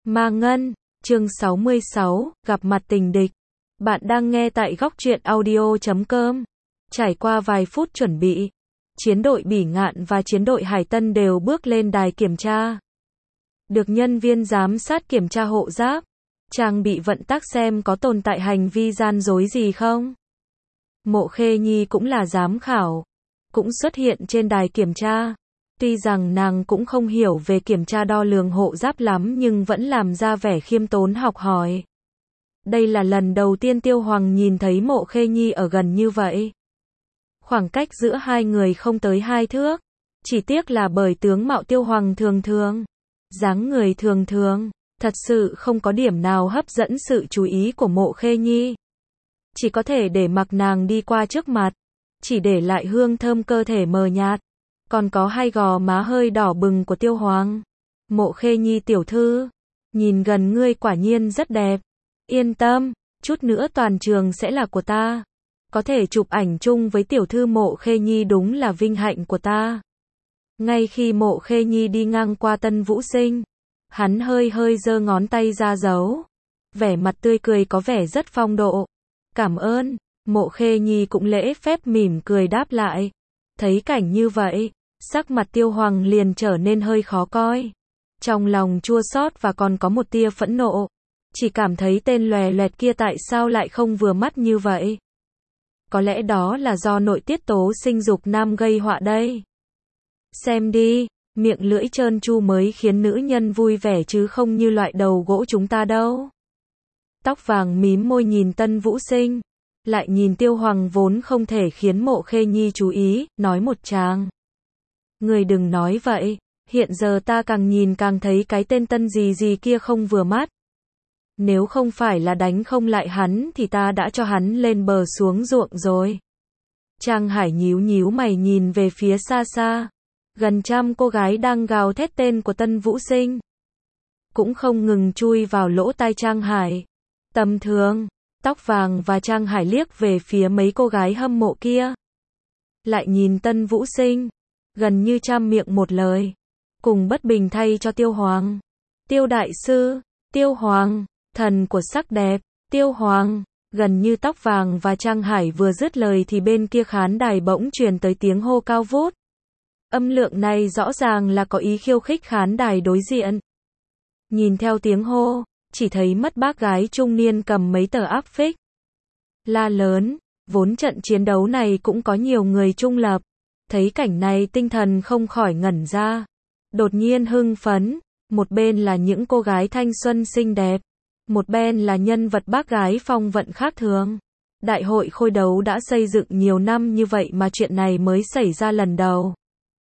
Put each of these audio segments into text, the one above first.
Ma Ngân, chương 66, gặp mặt tình địch. Bạn đang nghe tại góc truyện audio.com. Trải qua vài phút chuẩn bị, chiến đội Bỉ Ngạn và chiến đội Hải Tân đều bước lên đài kiểm tra. Được nhân viên giám sát kiểm tra hộ giáp, trang bị vận tắc xem có tồn tại hành vi gian dối gì không. Mộ Khê Nhi cũng là giám khảo, cũng xuất hiện trên đài kiểm tra. Tuy rằng nàng cũng không hiểu về kiểm tra đo lường hộ giáp lắm nhưng vẫn làm ra vẻ khiêm tốn học hỏi. Đây là lần đầu tiên Tiêu Hoàng nhìn thấy Mộ Khê Nhi ở gần như vậy. Khoảng cách giữa hai người không tới 2 thước. Chỉ tiếc là bởi tướng mạo Tiêu Hoàng thường thường, dáng người thường thường, thật sự không có điểm nào hấp dẫn sự chú ý của Mộ Khê Nhi. Chỉ có thể để mặc nàng đi qua trước mặt, chỉ để lại hương thơm cơ thể mờ nhạt. Còn có hai gò má hơi đỏ bừng của Tiêu Hoàng. Mộ Khê Nhi tiểu thư, nhìn gần ngươi quả nhiên rất đẹp. Yên tâm, chút nữa toàn trường sẽ là của ta. Có thể chụp ảnh chung với tiểu thư Mộ Khê Nhi đúng là vinh hạnh của ta. Ngay khi Mộ Khê Nhi đi ngang qua Tân Vũ Sinh, hắn hơi giơ ngón tay ra dấu. Vẻ mặt tươi cười có vẻ rất phong độ. Cảm ơn, Mộ Khê Nhi cũng lễ phép mỉm cười đáp lại. Thấy cảnh như vậy, sắc mặt Tiêu Hoàng liền trở nên hơi khó coi. Trong lòng chua xót và còn có một tia phẫn nộ. Chỉ cảm thấy tên lòe loẹt kia tại sao lại không vừa mắt như vậy. Có lẽ đó là do nội tiết tố sinh dục nam gây họa đây. Xem đi, miệng lưỡi trơn tru mới khiến nữ nhân vui vẻ chứ không như loại đầu gỗ chúng ta đâu. Tóc vàng mím môi nhìn Tân Vũ Sinh. Lại nhìn Tiêu Hoàng vốn không thể khiến Mộ Khê Nhi chú ý, nói một tràng. Người đừng nói vậy, hiện giờ ta càng nhìn càng thấy cái tên Tân gì kia không vừa mắt. Nếu không phải là đánh không lại hắn thì ta đã cho hắn lên bờ xuống ruộng rồi. Trang Hải nhíu mày nhìn về phía xa xa. Gần trăm cô gái đang gào thét tên của Tân Vũ Sinh. Cũng không ngừng chui vào lỗ tai Trang Hải. Tầm thường. Tóc vàng và Trang Hải liếc về phía mấy cô gái hâm mộ kia. Lại nhìn Tân Vũ Sinh. Gần như trăm miệng một lời. Cùng bất bình thay cho Tiêu Hoàng. Tiêu đại sư, Tiêu Hoàng, thần của sắc đẹp, Tiêu Hoàng. Gần như tóc vàng và Trang Hải vừa dứt lời thì bên kia khán đài bỗng truyền tới tiếng hô cao vút. Âm lượng này rõ ràng là có ý khiêu khích khán đài đối diện. Nhìn theo tiếng hô, chỉ thấy mất bác gái trung niên cầm mấy tờ áp phích. La lớn, vốn trận chiến đấu này cũng có nhiều người trung lập. Thấy cảnh này tinh thần không khỏi ngẩn ra. Đột nhiên hưng phấn, một bên là những cô gái thanh xuân xinh đẹp. Một bên là nhân vật bác gái phong vận khác thường. Đại hội khôi đấu đã xây dựng nhiều năm như vậy mà chuyện này mới xảy ra lần đầu.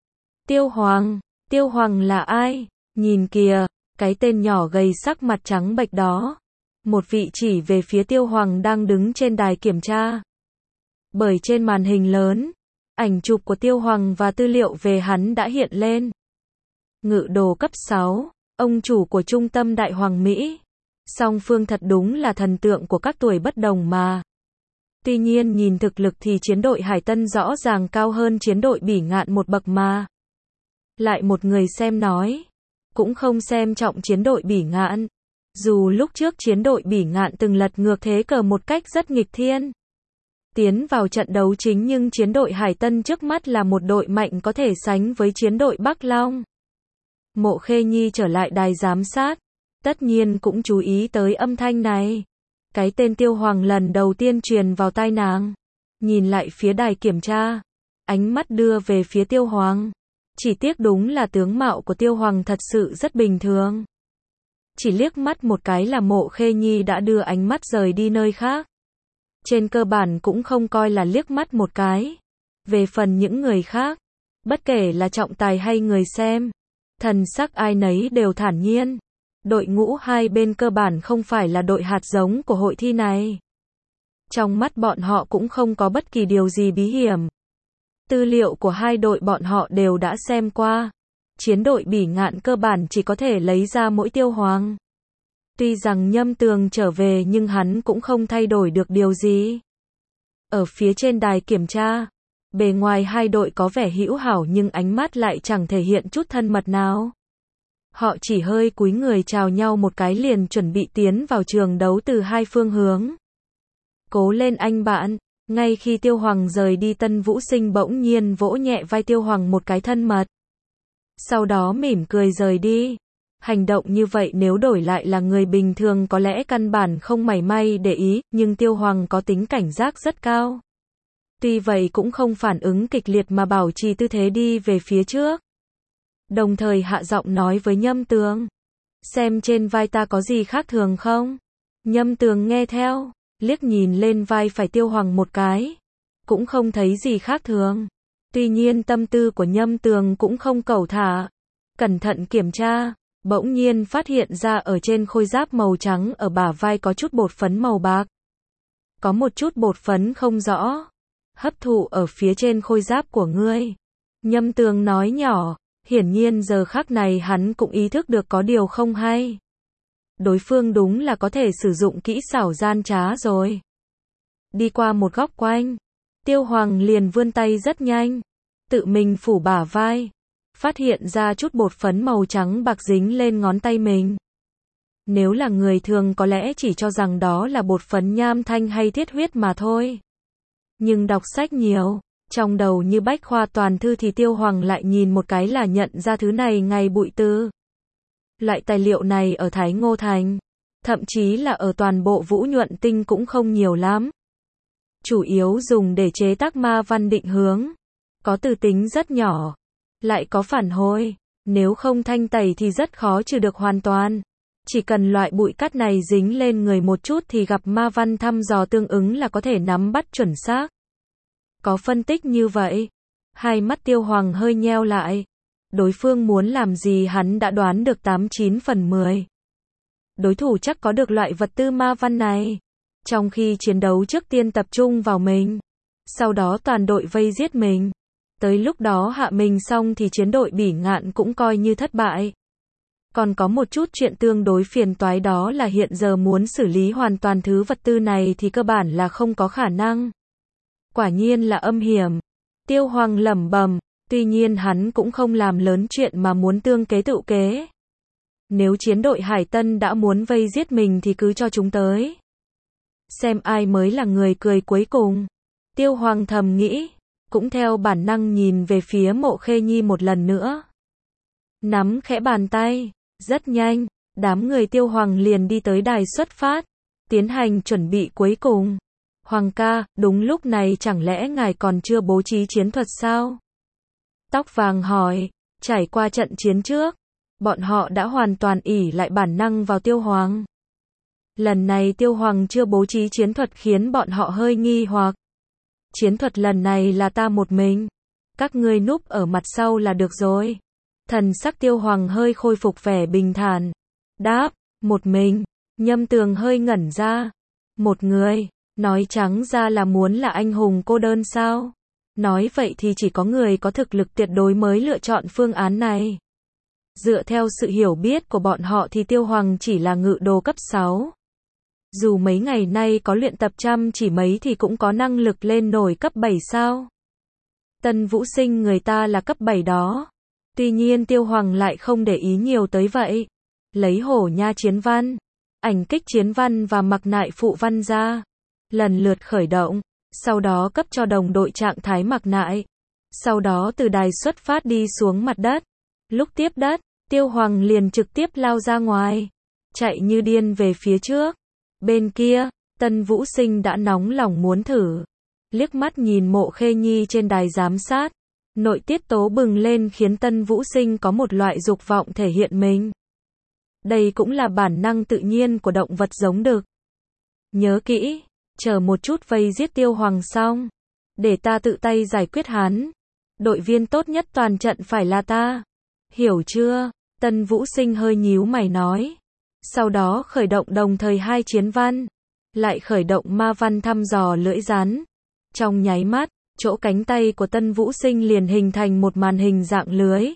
Tiêu Hoàng là ai? Nhìn kìa. Cái tên nhỏ gầy sắc mặt trắng bệch đó. Một vị chỉ về phía Tiêu Hoàng đang đứng trên đài kiểm tra. Bởi trên màn hình lớn, ảnh chụp của Tiêu Hoàng và tư liệu về hắn đã hiện lên. Ngự đồ cấp 6, ông chủ của trung tâm Đại Hoàng Mỹ. Song phương thật đúng là thần tượng của các tuổi bất đồng mà. Tuy nhiên nhìn thực lực thì chiến đội Hải Tân rõ ràng cao hơn chiến đội Bỉ Ngạn một bậc mà. Lại một người xem nói. Cũng không xem trọng chiến đội Bỉ Ngạn. Dù lúc trước chiến đội Bỉ Ngạn từng lật ngược thế cờ một cách rất nghịch thiên. Tiến vào trận đấu chính nhưng chiến đội Hải Tân trước mắt là một đội mạnh có thể sánh với chiến đội Bắc Long. Mộ Khê Nhi trở lại đài giám sát. Tất nhiên cũng chú ý tới âm thanh này. Cái tên Tiêu Hoàng lần đầu tiên truyền vào tai nàng. Nhìn lại phía đài kiểm tra. Ánh mắt đưa về phía Tiêu Hoàng. Chỉ tiếc đúng là tướng mạo của Tiêu Hoàng thật sự rất bình thường. Chỉ liếc mắt một cái là Mộ Khê Nhi đã đưa ánh mắt rời đi nơi khác. Trên cơ bản cũng không coi là liếc mắt một cái. Về phần những người khác, bất kể là trọng tài hay người xem, thần sắc ai nấy đều thản nhiên. Đội ngũ hai bên cơ bản không phải là đội hạt giống của hội thi này. Trong mắt bọn họ cũng không có bất kỳ điều gì bí hiểm. Tư liệu của hai đội bọn họ đều đã xem qua. Chiến đội Bỉ Ngạn cơ bản chỉ có thể lấy ra mỗi Tiêu Hoàng. Tuy rằng Nhâm Tường trở về nhưng hắn cũng không thay đổi được điều gì. Ở phía trên đài kiểm tra, bề ngoài hai đội có vẻ hữu hảo nhưng ánh mắt lại chẳng thể hiện chút thân mật nào. Họ chỉ hơi cúi người chào nhau một cái liền chuẩn bị tiến vào trường đấu từ hai phương hướng. Cố lên anh bạn. Ngay khi Tiêu Hoàng rời đi, Tân Vũ Sinh bỗng nhiên vỗ nhẹ vai Tiêu Hoàng một cái thân mật. Sau đó mỉm cười rời đi. Hành động như vậy nếu đổi lại là người bình thường có lẽ căn bản không mảy may để ý, nhưng Tiêu Hoàng có tính cảnh giác rất cao. Tuy vậy cũng không phản ứng kịch liệt mà bảo trì tư thế đi về phía trước. Đồng thời hạ giọng nói với Nhâm Tường. Xem trên vai ta có gì khác thường không? Nhâm Tường nghe theo, liếc nhìn lên vai phải Tiêu Hoàng một cái. Cũng không thấy gì khác thường. Tuy nhiên tâm tư của Nhâm Tường cũng không cẩu thả. Cẩn thận kiểm tra, bỗng nhiên phát hiện ra ở trên khôi giáp màu trắng ở bả vai có chút bột phấn màu bạc. Có một chút bột phấn không rõ. Hấp thụ ở phía trên khôi giáp của ngươi. Nhâm Tường nói nhỏ, hiển nhiên giờ khắc này hắn cũng ý thức được có điều không hay. Đối phương đúng là có thể sử dụng kỹ xảo gian trá rồi. Đi qua một góc quanh, Tiêu Hoàng liền vươn tay rất nhanh, tự mình phủ bả vai, phát hiện ra chút bột phấn màu trắng bạc dính lên ngón tay mình. Nếu là người thường có lẽ chỉ cho rằng đó là bột phấn nham thanh hay thiết huyết mà thôi. Nhưng đọc sách nhiều, trong đầu như bách khoa toàn thư thì Tiêu Hoàng lại nhìn một cái là nhận ra thứ này ngày bụi tư. Loại tài liệu này ở Thái Ngô Thành, thậm chí là ở toàn bộ Vũ Nhuận Tinh cũng không nhiều lắm. Chủ yếu dùng để chế tác ma văn định hướng. Có từ tính rất nhỏ, lại có phản hồi, nếu không thanh tẩy thì rất khó trừ được hoàn toàn. Chỉ cần loại bụi cát này dính lên người một chút thì gặp ma văn thăm dò tương ứng là có thể nắm bắt chuẩn xác. Có phân tích như vậy, hai mắt Tiêu Hoàng hơi nheo lại. Đối phương muốn làm gì hắn đã đoán được 89 phần 10. Đối thủ chắc có được loại vật tư ma văn này. Trong khi chiến đấu trước tiên tập trung vào mình, sau đó toàn đội vây giết mình. Tới lúc đó hạ mình xong thì chiến đội Bỉ Ngạn cũng coi như thất bại. Còn có một chút chuyện tương đối phiền toái, đó là hiện giờ muốn xử lý hoàn toàn thứ vật tư này thì cơ bản là không có khả năng. Quả nhiên là âm hiểm. Tiêu Hoàng lẩm bẩm, tuy nhiên hắn cũng không làm lớn chuyện mà muốn tương kế tự kế. Nếu chiến đội Hải Tân đã muốn vây giết mình thì cứ cho chúng tới. Xem ai mới là người cười cuối cùng. Tiêu Hoàng thầm nghĩ, cũng theo bản năng nhìn về phía Mộ Khê Nhi một lần nữa. Nắm khẽ bàn tay, rất nhanh, đám người Tiêu Hoàng liền đi tới đài xuất phát, tiến hành chuẩn bị cuối cùng. Hoàng ca, đúng lúc này chẳng lẽ ngài còn chưa bố trí chiến thuật sao? Tóc vàng hỏi, trải qua trận chiến trước, bọn họ đã hoàn toàn ỷ lại bản năng vào Tiêu Hoàng. Lần này Tiêu Hoàng chưa bố trí chiến thuật khiến bọn họ hơi nghi hoặc. Chiến thuật lần này là ta một mình. Các ngươi núp ở mặt sau là được rồi. Thần sắc Tiêu Hoàng hơi khôi phục vẻ bình thản. Đáp, một mình. Nhâm Tường hơi ngẩn ra. Một người, nói trắng ra là muốn là anh hùng cô đơn sao? Nói vậy thì chỉ có người có thực lực tuyệt đối mới lựa chọn phương án này. Dựa theo sự hiểu biết của bọn họ thì Tiêu Hoàng chỉ là ngự đồ cấp 6. Dù mấy ngày nay có luyện tập chăm chỉ mấy thì cũng có năng lực lên nổi cấp 7 sao? Tân Vũ Sinh người ta là cấp 7 đó. Tuy nhiên Tiêu Hoàng lại không để ý nhiều tới vậy. Lấy hổ nha chiến văn, ảnh kích chiến văn và mặc nại phụ văn ra. Lần lượt khởi động. Sau đó cấp cho đồng đội trạng thái mặc nại. Sau đó từ đài xuất phát đi xuống mặt đất. Lúc tiếp đất, Tiêu Hoàng liền trực tiếp lao ra ngoài. Chạy như điên về phía trước. Bên kia, Tân Vũ Sinh đã nóng lòng muốn thử. Liếc mắt nhìn Mộ Khê Nhi trên đài giám sát. Nội tiết tố bừng lên khiến Tân Vũ Sinh có một loại dục vọng thể hiện mình. Đây cũng là bản năng tự nhiên của động vật giống đực. Nhớ kỹ, chờ một chút vây giết Tiêu Hoàng xong. Để ta tự tay giải quyết hắn. Đội viên tốt nhất toàn trận phải là ta. Hiểu chưa? Tân Vũ Sinh hơi nhíu mày nói. Sau đó khởi động đồng thời hai chiến văn. Lại khởi động ma văn thăm dò lưỡi rắn. Trong nháy mắt, chỗ cánh tay của Tân Vũ Sinh liền hình thành một màn hình dạng lưới.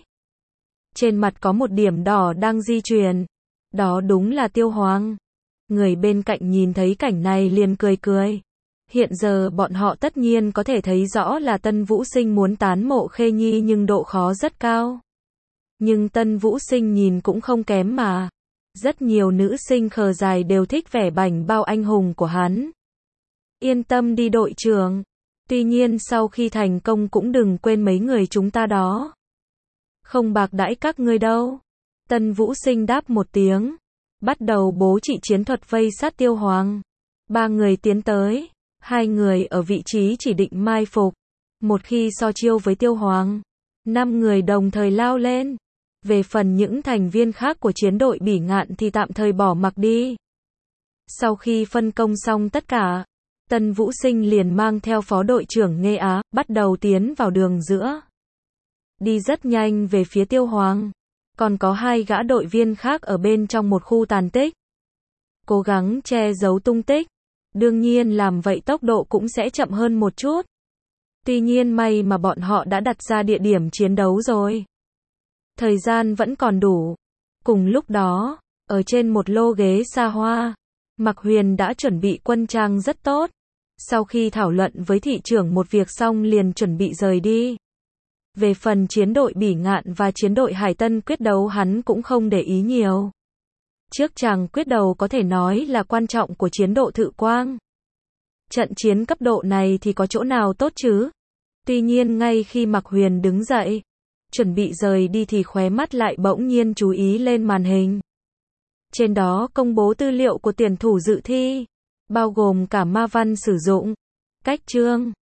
Trên mặt có một điểm đỏ đang di chuyển. Đó đúng là Tiêu Hoàng. Người bên cạnh nhìn thấy cảnh này liền cười cười. Hiện giờ bọn họ tất nhiên có thể thấy rõ là Tân Vũ Sinh muốn tán Mộ Khê Nhi nhưng độ khó rất cao. Nhưng Tân Vũ Sinh nhìn cũng không kém mà. Rất nhiều nữ sinh khờ dại đều thích vẻ bảnh bao anh hùng của hắn. Yên tâm đi đội trưởng. Tuy nhiên sau khi thành công cũng đừng quên mấy người chúng ta đó. Không bạc đãi các ngươi đâu. Tân Vũ Sinh đáp một tiếng. Bắt đầu bố trí chiến thuật vây sát Tiêu Hoàng. 3 người tiến tới. 2 người ở vị trí chỉ định mai phục. Một khi so chiêu với Tiêu Hoàng, 5 người đồng thời lao lên. Về phần những thành viên khác của chiến đội Bỉ Ngạn thì tạm thời bỏ mặc đi. Sau khi phân công xong tất cả, Tân Vũ Sinh liền mang theo phó đội trưởng Nghê Á, bắt đầu tiến vào đường giữa. Đi rất nhanh về phía Tiêu Hoàng. Còn có 2 gã đội viên khác ở bên trong một khu tàn tích. Cố gắng che giấu tung tích. Đương nhiên làm vậy tốc độ cũng sẽ chậm hơn một chút. Tuy nhiên may mà bọn họ đã đặt ra địa điểm chiến đấu rồi. Thời gian vẫn còn đủ. Cùng lúc đó, ở trên một lô ghế xa hoa, Mạc Huyền đã chuẩn bị quân trang rất tốt. Sau khi thảo luận với thị trưởng một việc xong liền chuẩn bị rời đi. Về phần chiến đội Bỉ Ngạn và chiến đội Hải Tân quyết đấu hắn cũng không để ý nhiều. Trước chàng quyết đấu có thể nói là quan trọng của chiến độ Thự Quang. Trận chiến cấp độ này thì có chỗ nào tốt chứ? Tuy nhiên ngay khi Mạc Huyền đứng dậy, chuẩn bị rời đi thì khóe mắt lại bỗng nhiên chú ý lên màn hình. Trên đó công bố tư liệu của tuyển thủ dự thi, bao gồm cả ma văn sử dụng, cách chương,